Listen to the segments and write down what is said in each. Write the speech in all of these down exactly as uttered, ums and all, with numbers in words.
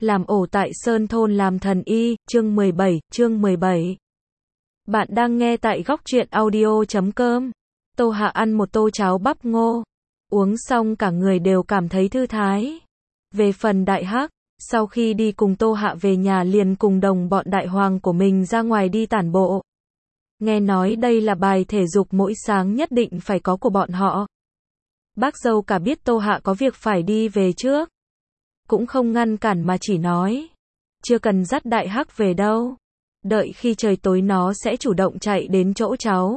Làm ổ tại Sơn Thôn làm thần y, chương mười bảy, chương mười bảy. Bạn đang nghe tại góc truyện audio chấm com. Tô Hạ ăn một tô cháo bắp ngô. Uống xong cả người đều cảm thấy thư thái. Về phần Đại Hắc, sau khi đi cùng Tô Hạ về nhà liền cùng đồng bọn đại hoàng của mình ra ngoài đi tản bộ. Nghe nói đây là bài thể dục mỗi sáng nhất định phải có của bọn họ. Bác dâu cả biết Tô Hạ có việc phải đi về trước. Cũng không ngăn cản mà chỉ nói. Chưa cần dắt Đại Hắc về đâu. Đợi khi trời tối nó sẽ chủ động chạy đến chỗ cháu.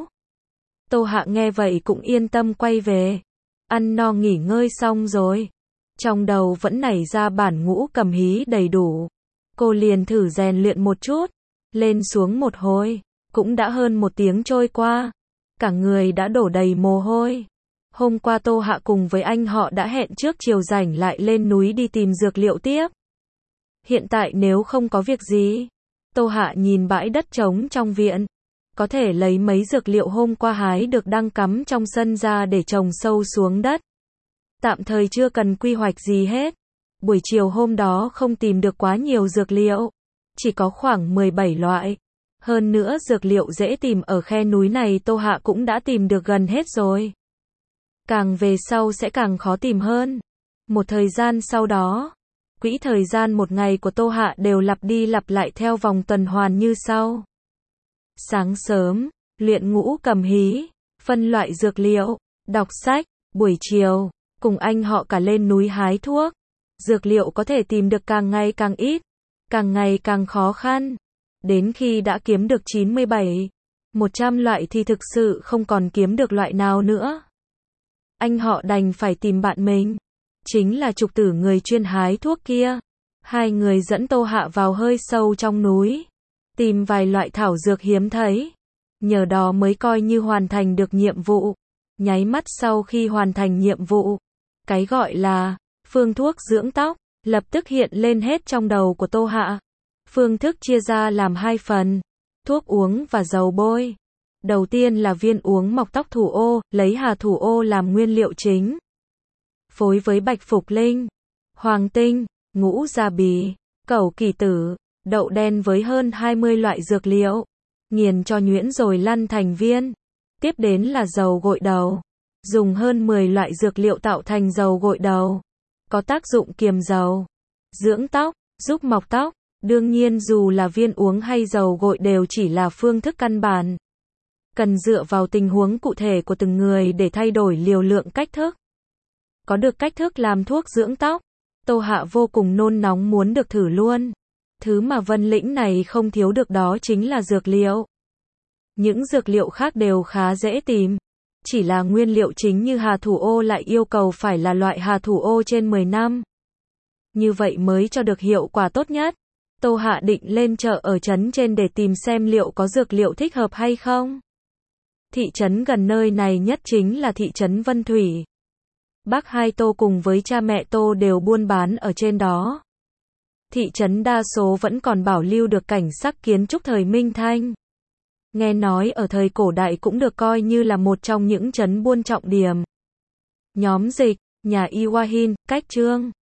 Tô Hạ nghe vậy cũng yên tâm quay về. Ăn no nghỉ ngơi xong rồi. Trong đầu vẫn nảy ra bản ngũ cầm hí đầy đủ. Cô liền thử rèn luyện một chút. Lên xuống một hồi. Cũng đã hơn một tiếng trôi qua. Cả người đã đổ đầy mồ hôi. Hôm qua Tô Hạ cùng với anh họ đã hẹn trước chiều rảnh lại lên núi đi tìm dược liệu tiếp. Hiện tại nếu không có việc gì, Tô Hạ nhìn bãi đất trống trong viện. Có thể lấy mấy dược liệu hôm qua hái được đang cắm trong sân ra để trồng sâu xuống đất. Tạm thời chưa cần quy hoạch gì hết. Buổi chiều hôm đó không tìm được quá nhiều dược liệu. Chỉ có khoảng mười bảy loại. Hơn nữa dược liệu dễ tìm ở khe núi này Tô Hạ cũng đã tìm được gần hết rồi. Càng về sau sẽ càng khó tìm hơn. Một thời gian sau đó, quỹ thời gian một ngày của Tô Hạ đều lặp đi lặp lại theo vòng tuần hoàn như sau. Sáng sớm, luyện ngũ cầm hí, phân loại dược liệu, đọc sách, buổi chiều, cùng anh họ cả lên núi hái thuốc. Dược liệu có thể tìm được càng ngày càng ít, càng ngày càng khó khăn. Đến khi đã kiếm được chín mươi bảy, một trăm loại thì thực sự không còn kiếm được loại nào nữa. Anh họ đành phải tìm bạn mình, chính là trục tử người chuyên hái thuốc kia. Hai người dẫn Tô Hạ vào hơi sâu trong núi, tìm vài loại thảo dược hiếm thấy. Nhờ đó mới coi như hoàn thành được nhiệm vụ. Nháy mắt sau khi hoàn thành nhiệm vụ, cái gọi là phương thuốc dưỡng tóc lập tức hiện lên hết trong đầu của Tô Hạ. Phương thức chia ra làm hai phần, thuốc uống và dầu bôi. Đầu tiên là viên uống mọc tóc thủ ô, lấy hà thủ ô làm nguyên liệu chính. Phối với bạch phục linh, hoàng tinh, ngũ gia bì, cẩu kỳ tử, đậu đen với hơn hai mươi loại dược liệu. Nghiền cho nhuyễn rồi lăn thành viên. Tiếp đến là dầu gội đầu. Dùng hơn mười loại dược liệu tạo thành dầu gội đầu. Có tác dụng kiềm dầu, dưỡng tóc, giúp mọc tóc. Đương nhiên dù là viên uống hay dầu gội đều chỉ là phương thức căn bản. Cần dựa vào tình huống cụ thể của từng người để thay đổi liều lượng cách thức. Có được cách thức làm thuốc dưỡng tóc, Tô Hạ vô cùng nôn nóng muốn được thử luôn. Thứ mà Vân Lĩnh này không thiếu được đó chính là dược liệu. Những dược liệu khác đều khá dễ tìm. Chỉ là nguyên liệu chính như hà thủ ô lại yêu cầu phải là loại hà thủ ô trên mười năm. Như vậy mới cho được hiệu quả tốt nhất. Tô Hạ định lên chợ ở trấn trên để tìm xem liệu có dược liệu thích hợp hay không. Thị trấn gần nơi này nhất chính là thị trấn Vân Thủy. Bác hai Tô cùng với cha mẹ Tô đều buôn bán ở trên đó. Thị trấn đa số vẫn còn bảo lưu được cảnh sắc kiến trúc thời Minh Thanh. Nghe nói ở thời cổ đại cũng được coi như là một trong những trấn buôn trọng điểm. Nhóm dịch, nhà Iwahin, cách Trương,